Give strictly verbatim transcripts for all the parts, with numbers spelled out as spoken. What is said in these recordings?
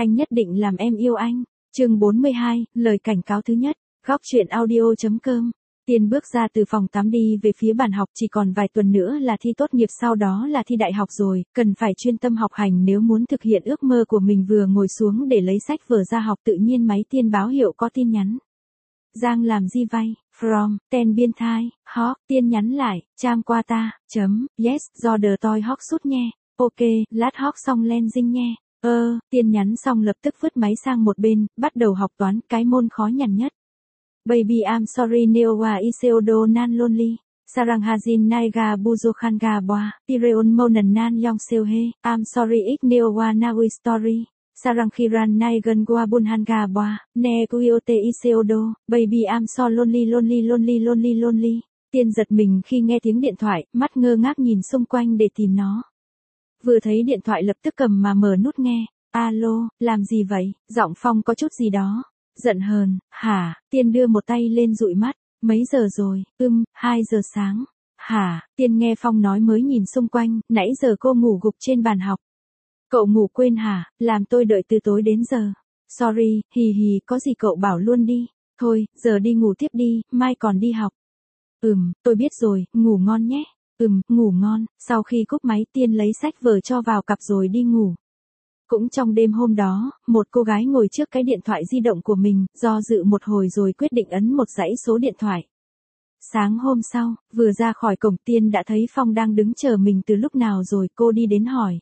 Anh nhất định làm em yêu anh. Chương bốn mươi hai, lời cảnh cáo thứ nhất. Góc truyện audio.com. Tiên bước ra từ phòng tắm đi về phía bàn học, chỉ còn vài tuần nữa là thi tốt nghiệp, sau đó là thi đại học rồi, cần phải chuyên tâm học hành nếu muốn thực hiện ước mơ của mình. Vừa ngồi xuống để lấy sách vở ra học, tự nhiên máy Tiên báo hiệu có tin nhắn. Giang làm gì vay? From, ten biên thai, Hawk. Tiên nhắn lại, Cham qua ta, chấm, yes, do đờ toi Hawk sút nhé. Ok, lát Hawk xong len dinh nhé. Ơ, Tiên nhắn xong lập tức vứt máy sang một bên, bắt đầu học toán, cái môn khó nhằn nhất. Baby I'm sorry Neowa Iseodo nan lonely. Sarang Hazin Naiga Buzokhanga Boa. Tireon Monan nan Yong Seohe. I'm sorry ik Neowa Nawi story. Sarang Khiran Naigan Gua Bunhanga Boa. Ne Kuyote Iseodo. Baby I'm so lonely lonely lonely lonely lonely. Tiên giật mình khi nghe tiếng điện thoại, mắt ngơ ngác nhìn xung quanh để tìm nó. Vừa thấy điện thoại lập tức cầm mà mở nút nghe. Alo, làm gì vậy? Giọng Phong có chút gì đó giận hờn. Hả? Tiên đưa một tay lên dụi mắt. Mấy giờ rồi? Ừm, hai giờ sáng. Hả? Tiên nghe Phong nói mới nhìn xung quanh, nãy giờ cô ngủ gục trên bàn học. Cậu ngủ quên hả? Làm tôi đợi từ tối đến giờ. Sorry, hì hì, có gì cậu bảo luôn đi. Thôi, giờ đi ngủ tiếp đi, mai còn đi học. Ừm, tôi biết rồi, ngủ ngon nhé. Ừm, ngủ ngon. Sau khi cúp máy, Tiên lấy sách vở cho vào cặp rồi đi ngủ. Cũng trong đêm hôm đó, một cô gái ngồi trước cái điện thoại di động của mình, do dự một hồi rồi quyết định ấn một dãy số điện thoại. Sáng hôm sau, vừa ra khỏi cổng, Tiên đã thấy Phong đang đứng chờ mình từ lúc nào rồi. Cô đi đến hỏi.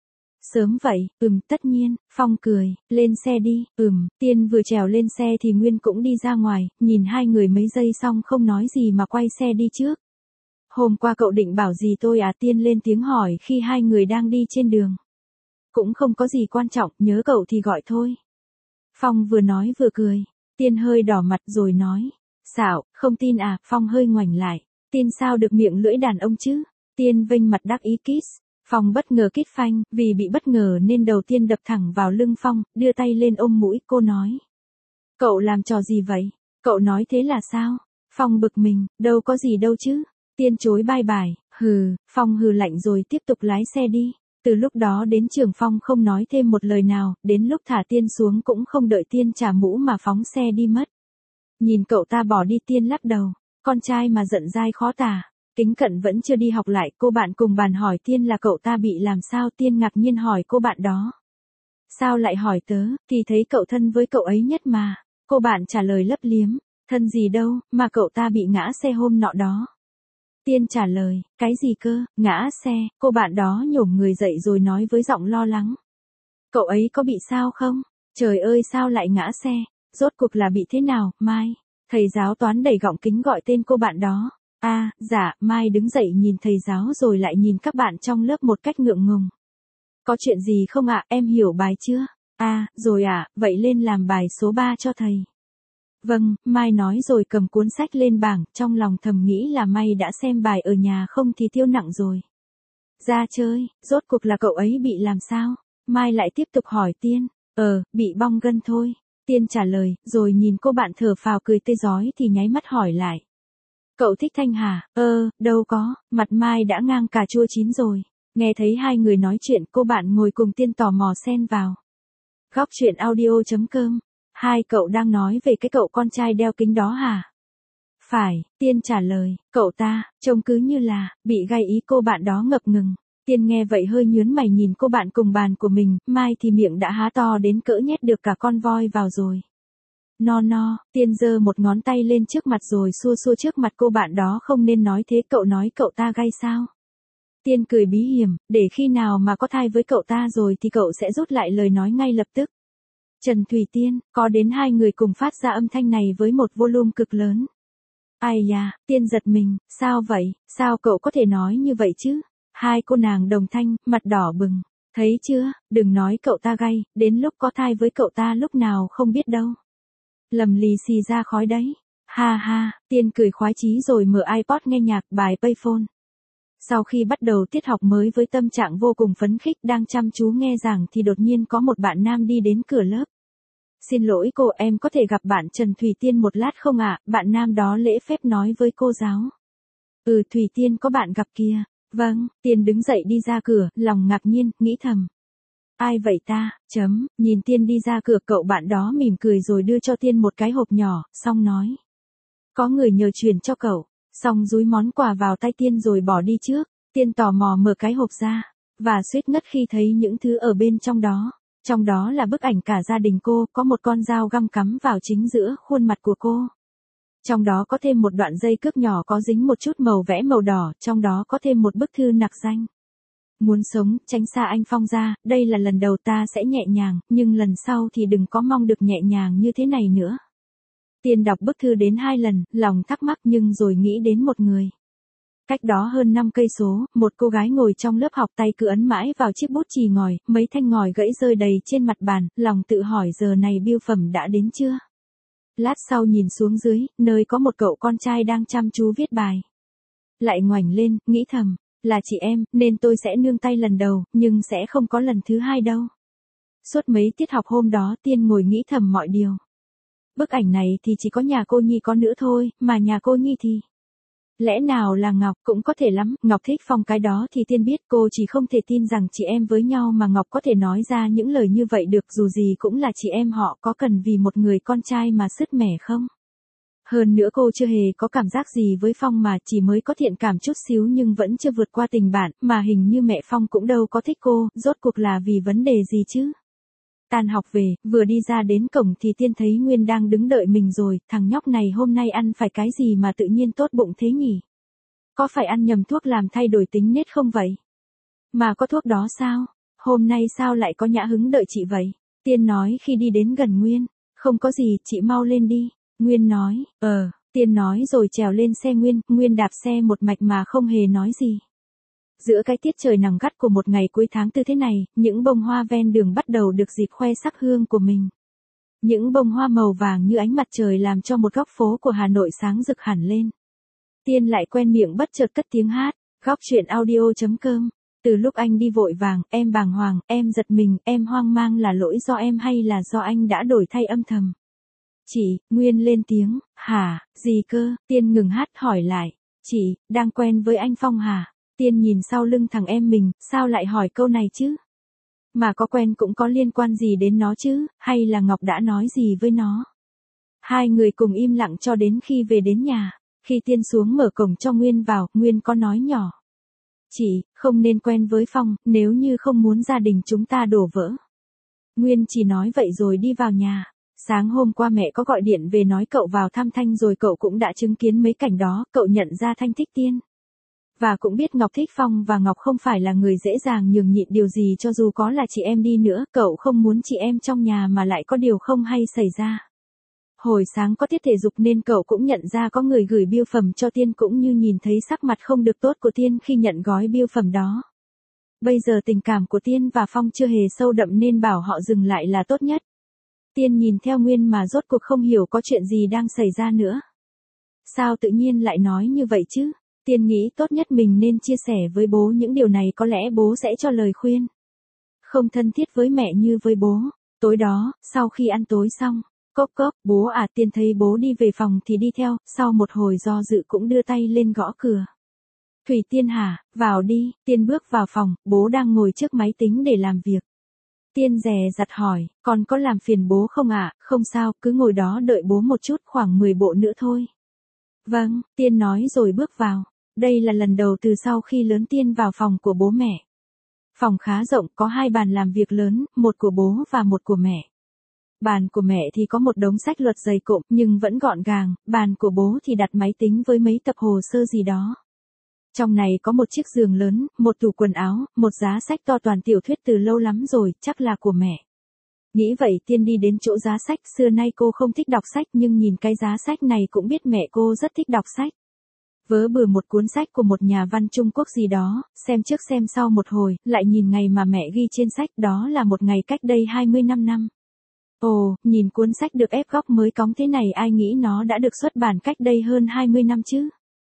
Sớm vậy? Ừm, tất nhiên. Phong cười. Lên xe đi. Ừm. Tiên vừa trèo lên xe thì Nguyên cũng đi ra ngoài, nhìn hai người mấy giây xong không nói gì mà quay xe đi trước. Hôm qua cậu định bảo gì tôi à? Tiên lên tiếng hỏi khi hai người đang đi trên đường. Cũng không có gì quan trọng, nhớ cậu thì gọi thôi. Phong vừa nói vừa cười. Tiên hơi đỏ mặt rồi nói. Xạo, không tin à? Phong hơi ngoảnh lại. Tin sao được miệng lưỡi đàn ông chứ? Tiên vênh mặt đắc ý kiss. Phong bất ngờ kít phanh, vì bị bất ngờ nên đầu Tiên đập thẳng vào lưng Phong, đưa tay lên ôm mũi. Cô nói. Cậu làm trò gì vậy? Cậu nói thế là sao? Phong bực mình, đâu có gì đâu chứ. Tiên chối bai bài. Hừ. Phong hừ lạnh rồi tiếp tục lái xe đi. Từ lúc đó đến trường, Phong không nói thêm một lời nào, đến lúc thả Tiên xuống cũng không đợi Tiên trả mũ mà phóng xe đi mất. Nhìn cậu ta bỏ đi, Tiên lắc đầu. Con trai mà giận dai khó tả. Kính Cận vẫn chưa đi học lại, cô bạn cùng bàn hỏi Tiên là cậu ta bị làm sao. Tiên ngạc nhiên hỏi cô bạn đó. Sao lại hỏi tớ, thì thấy cậu thân với cậu ấy nhất mà. Cô bạn trả lời lấp liếm. Thân gì đâu, mà cậu ta bị ngã xe hôm nọ đó. Tiên trả lời, cái gì cơ? Ngã xe? Cô bạn đó nhổm người dậy rồi nói với giọng lo lắng. Cậu ấy có bị sao không? Trời ơi, sao lại ngã xe? Rốt cuộc là bị thế nào? Mai. Thầy giáo toán đẩy gọng kính gọi tên cô bạn đó. A, à, dạ. Mai đứng dậy nhìn thầy giáo rồi lại nhìn các bạn trong lớp một cách ngượng ngùng. Có chuyện gì không ạ? Em hiểu bài chưa? A, à, rồi ạ. À, vậy lên làm bài số ba cho thầy. Vâng, Mai nói rồi cầm cuốn sách lên bảng, trong lòng thầm nghĩ là Mai đã xem bài ở nhà không thì tiêu nặng rồi. Ra chơi, rốt cuộc là cậu ấy bị làm sao? Mai lại tiếp tục hỏi Tiên. Ờ, bị bong gân thôi. Tiên trả lời, rồi nhìn cô bạn thở phào cười tươi rói thì nháy mắt hỏi lại. Cậu thích Thanh hả? Ơ, đâu có, mặt Mai đã ngang cà chua chín rồi. Nghe thấy hai người nói chuyện, cô bạn ngồi cùng Tiên tò mò xen vào. Góc truyện audio.com. Hai cậu đang nói về cái cậu con trai đeo kính đó hả? Phải, Tiên trả lời, cậu ta, trông cứ như là, bị gai ý. Cô bạn đó ngập ngừng. Tiên nghe vậy hơi nhướng mày nhìn cô bạn cùng bàn của mình, Mai thì miệng đã há to đến cỡ nhét được cả con voi vào rồi. No no, Tiên giơ một ngón tay lên trước mặt rồi xua xua trước mặt cô bạn đó. Không nên nói thế, cậu nói cậu ta gai sao? Tiên cười bí hiểm, để khi nào mà có thai với cậu ta rồi thì cậu sẽ rút lại lời nói ngay lập tức. Trần Thủy Tiên, có đến hai người cùng phát ra âm thanh này với một volume cực lớn. Ai da, Tiên giật mình, sao vậy, sao cậu có thể nói như vậy chứ? Hai cô nàng đồng thanh, mặt đỏ bừng. Thấy chưa, đừng nói cậu ta gay, đến lúc có thai với cậu ta lúc nào không biết đâu. Lầm lì xì ra khói đấy. Ha ha, Tiên cười khoái chí rồi mở iPod nghe nhạc bài Payphone. Sau khi bắt đầu tiết học mới với tâm trạng vô cùng phấn khích đang chăm chú nghe giảng thì đột nhiên có một bạn nam đi đến cửa lớp. Xin lỗi cô, em có thể gặp bạn Trần Thủy Tiên một lát không ạ? Bạn nam đó lễ phép nói với cô giáo. Ừ, Thủy Tiên có bạn gặp kìa. Vâng, Tiên đứng dậy đi ra cửa, lòng ngạc nhiên, nghĩ thầm. Ai vậy ta, chấm, nhìn Tiên đi ra cửa cậu bạn đó mỉm cười rồi đưa cho Tiên một cái hộp nhỏ, xong nói. Có người nhờ chuyển cho cậu, xong dúi món quà vào tay Tiên rồi bỏ đi trước. Tiên tò mò mở cái hộp ra, và suýt ngất khi thấy những thứ ở bên trong đó. Trong đó là bức ảnh cả gia đình cô, có một con dao găm cắm vào chính giữa khuôn mặt của cô. Trong đó có thêm một đoạn dây cước nhỏ có dính một chút màu vẽ màu đỏ, trong đó có thêm một bức thư nặc danh. Muốn sống, tránh xa anh Phong ra, đây là lần đầu ta sẽ nhẹ nhàng, nhưng lần sau thì đừng có mong được nhẹ nhàng như thế này nữa. Tiên đọc bức thư đến hai lần, lòng thắc mắc nhưng rồi nghĩ đến một người. Cách đó hơn năm cây số, một cô gái ngồi trong lớp học tay cứ ấn mãi vào chiếc bút chì ngòi, mấy thanh ngòi gãy rơi đầy trên mặt bàn, lòng tự hỏi giờ này bưu phẩm đã đến chưa? Lát sau nhìn xuống dưới, nơi có một cậu con trai đang chăm chú viết bài. Lại ngoảnh lên, nghĩ thầm, là chị em, nên tôi sẽ nương tay lần đầu, nhưng sẽ không có lần thứ hai đâu. Suốt mấy tiết học hôm đó Tiên ngồi nghĩ thầm mọi điều. Bức ảnh này thì chỉ có nhà cô Nhi có nữa thôi, mà nhà cô Nhi thì... Lẽ nào là Ngọc, cũng có thể lắm, Ngọc thích Phong cái đó thì Tiên biết, cô chỉ không thể tin rằng chị em với nhau mà Ngọc có thể nói ra những lời như vậy được, dù gì cũng là chị em họ, có cần vì một người con trai mà sứt mẻ không? Hơn nữa cô chưa hề có cảm giác gì với Phong mà chỉ mới có thiện cảm chút xíu nhưng vẫn chưa vượt qua tình bạn, mà hình như mẹ Phong cũng đâu có thích cô, rốt cuộc là vì vấn đề gì chứ? Tan học về, vừa đi ra đến cổng thì Tiên thấy Nguyên đang đứng đợi mình rồi, thằng nhóc này hôm nay ăn phải cái gì mà tự nhiên tốt bụng thế nhỉ? Có phải ăn nhầm thuốc làm thay đổi tính nết không vậy? Mà có thuốc đó sao? Hôm nay sao lại có nhã hứng đợi chị vậy? Tiên nói khi đi đến gần Nguyên. Không có gì, chị mau lên đi. Nguyên nói, ờ, Tiên nói rồi trèo lên xe Nguyên, Nguyên đạp xe một mạch mà không hề nói gì. Giữa cái tiết trời nắng gắt của một ngày cuối tháng tư thế này, những bông hoa ven đường bắt đầu được dịp khoe sắc hương của mình. Những bông hoa màu vàng như ánh mặt trời làm cho một góc phố của Hà Nội sáng rực hẳn lên. Tiên lại quen miệng bất chợt cất tiếng hát, góc chuyện audio chấm com. Từ lúc anh đi vội vàng, em bàng hoàng, em giật mình, em hoang mang là lỗi do em hay là do anh đã đổi thay âm thầm. Chị, Nguyên lên tiếng, hả, gì cơ, Tiên ngừng hát hỏi lại, chị, đang quen với anh Phong hả? Tiên nhìn sau lưng thằng em mình, sao lại hỏi câu này chứ? Mà có quen cũng có liên quan gì đến nó chứ, hay là Ngọc đã nói gì với nó? Hai người cùng im lặng cho đến khi về đến nhà. Khi Tiên xuống mở cổng cho Nguyên vào, Nguyên có nói nhỏ. Chị, không nên quen với Phong, nếu như không muốn gia đình chúng ta đổ vỡ. Nguyên chỉ nói vậy rồi đi vào nhà. Sáng hôm qua mẹ có gọi điện về nói cậu vào thăm Thanh rồi, cậu cũng đã chứng kiến mấy cảnh đó, cậu nhận ra Thanh thích Tiên. Và cũng biết Ngọc thích Phong và Ngọc không phải là người dễ dàng nhường nhịn điều gì cho dù có là chị em đi nữa, cậu không muốn chị em trong nhà mà lại có điều không hay xảy ra. Hồi sáng có tiết thể dục nên cậu cũng nhận ra có người gửi bưu phẩm cho Tiên, cũng như nhìn thấy sắc mặt không được tốt của Tiên khi nhận gói bưu phẩm đó. Bây giờ tình cảm của Tiên và Phong chưa hề sâu đậm nên bảo họ dừng lại là tốt nhất. Tiên nhìn theo Nguyên mà rốt cuộc không hiểu có chuyện gì đang xảy ra nữa. Sao tự nhiên lại nói như vậy chứ? Tiên nghĩ tốt nhất mình nên chia sẻ với bố những điều này, có lẽ bố sẽ cho lời khuyên. Không thân thiết với mẹ như với bố. Tối đó, sau khi ăn tối xong, cốc cốc, bố à, Tiên thấy bố đi về phòng thì đi theo, sau một hồi do dự cũng đưa tay lên gõ cửa. Thủy Tiên hả, vào đi, Tiên bước vào phòng, bố đang ngồi trước máy tính để làm việc. Tiên dè dặt hỏi, con có làm phiền bố không ạ? À? Không sao, cứ ngồi đó đợi bố một chút, khoảng mười bộ nữa thôi. Vâng, Tiên nói rồi bước vào. Đây là lần đầu từ sau khi lớn Tiên vào phòng của bố mẹ. Phòng khá rộng, có hai bàn làm việc lớn, một của bố và một của mẹ. Bàn của mẹ thì có một đống sách luật dày cộm nhưng vẫn gọn gàng, bàn của bố thì đặt máy tính với mấy tập hồ sơ gì đó. Trong này có một chiếc giường lớn, một tủ quần áo, một giá sách to toàn tiểu thuyết từ lâu lắm rồi, chắc là của mẹ. Nghĩ vậy Tiên đi đến chỗ giá sách, xưa nay cô không thích đọc sách nhưng nhìn cái giá sách này cũng biết mẹ cô rất thích đọc sách. Vớ bừa một cuốn sách của một nhà văn Trung Quốc gì đó, xem trước xem sau một hồi, lại nhìn ngày mà mẹ ghi trên sách, đó là một ngày cách đây hai mươi lăm năm. Ồ, nhìn cuốn sách được ép góc mới cóng thế này, ai nghĩ nó đã được xuất bản cách đây hơn hai mươi năm chứ.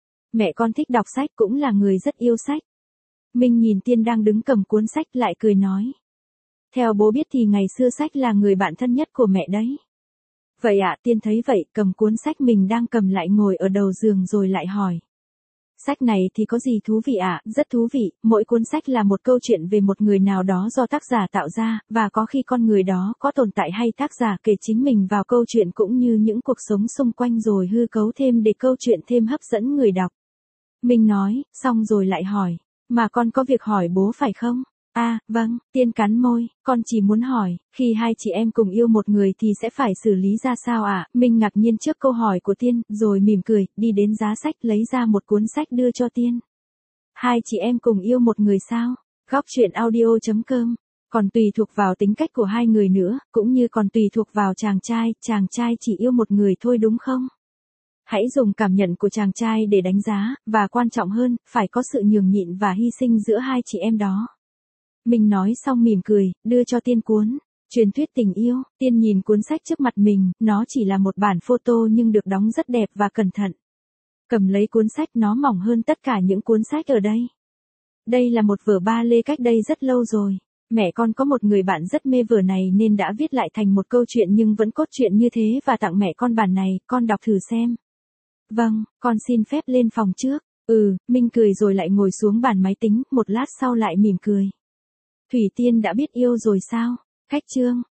Mẹ con thích đọc sách, cũng là người rất yêu sách. Minh nhìn Tiên đang đứng cầm cuốn sách lại cười nói. Theo bố biết thì ngày xưa sách là người bạn thân nhất của mẹ đấy. Vậy ạ, à, Tiên thấy vậy, cầm cuốn sách mình đang cầm lại ngồi ở đầu giường rồi lại hỏi. sách này thì có gì thú vị ạ? Rất thú vị, mỗi cuốn sách là một câu chuyện về một người nào đó do tác giả tạo ra, và có khi con người đó có tồn tại hay tác giả kể chính mình vào câu chuyện cũng như những cuộc sống xung quanh rồi hư cấu thêm để câu chuyện thêm hấp dẫn người đọc. Mình nói, xong rồi lại hỏi, mà con có việc hỏi bố phải không? À, vâng, Tiên cắn môi, con chỉ muốn hỏi, khi hai chị em cùng yêu một người thì sẽ phải xử lý ra sao ạ? À? Mình ngạc nhiên trước câu hỏi của Tiên, rồi mỉm cười, đi đến giá sách lấy ra một cuốn sách đưa cho Tiên. Hai chị em cùng yêu một người sao? Góc truyện audio chấm com. Còn tùy thuộc vào tính cách của hai người nữa, cũng như còn tùy thuộc vào chàng trai, chàng trai chỉ yêu một người thôi đúng không? Hãy dùng cảm nhận của chàng trai để đánh giá, và quan trọng hơn, phải có sự nhường nhịn và hy sinh giữa hai chị em đó. Mình nói xong mỉm cười, đưa cho Tiên cuốn Truyền thuyết tình yêu. Tiên nhìn cuốn sách trước mặt mình, nó chỉ là một bản photo nhưng được đóng rất đẹp và cẩn thận. Cầm lấy cuốn sách, nó mỏng hơn tất cả những cuốn sách ở đây. Đây là một vở ba lê cách đây rất lâu rồi. Mẹ con có một người bạn rất mê vở này nên đã viết lại thành một câu chuyện nhưng vẫn cốt truyện như thế và tặng mẹ con bản này, con đọc thử xem. Vâng, con xin phép lên phòng trước. Ừ, Minh cười rồi lại ngồi xuống bàn máy tính, một lát sau lại mỉm cười. Thủy Tiên đã biết yêu rồi sao? Khách chương.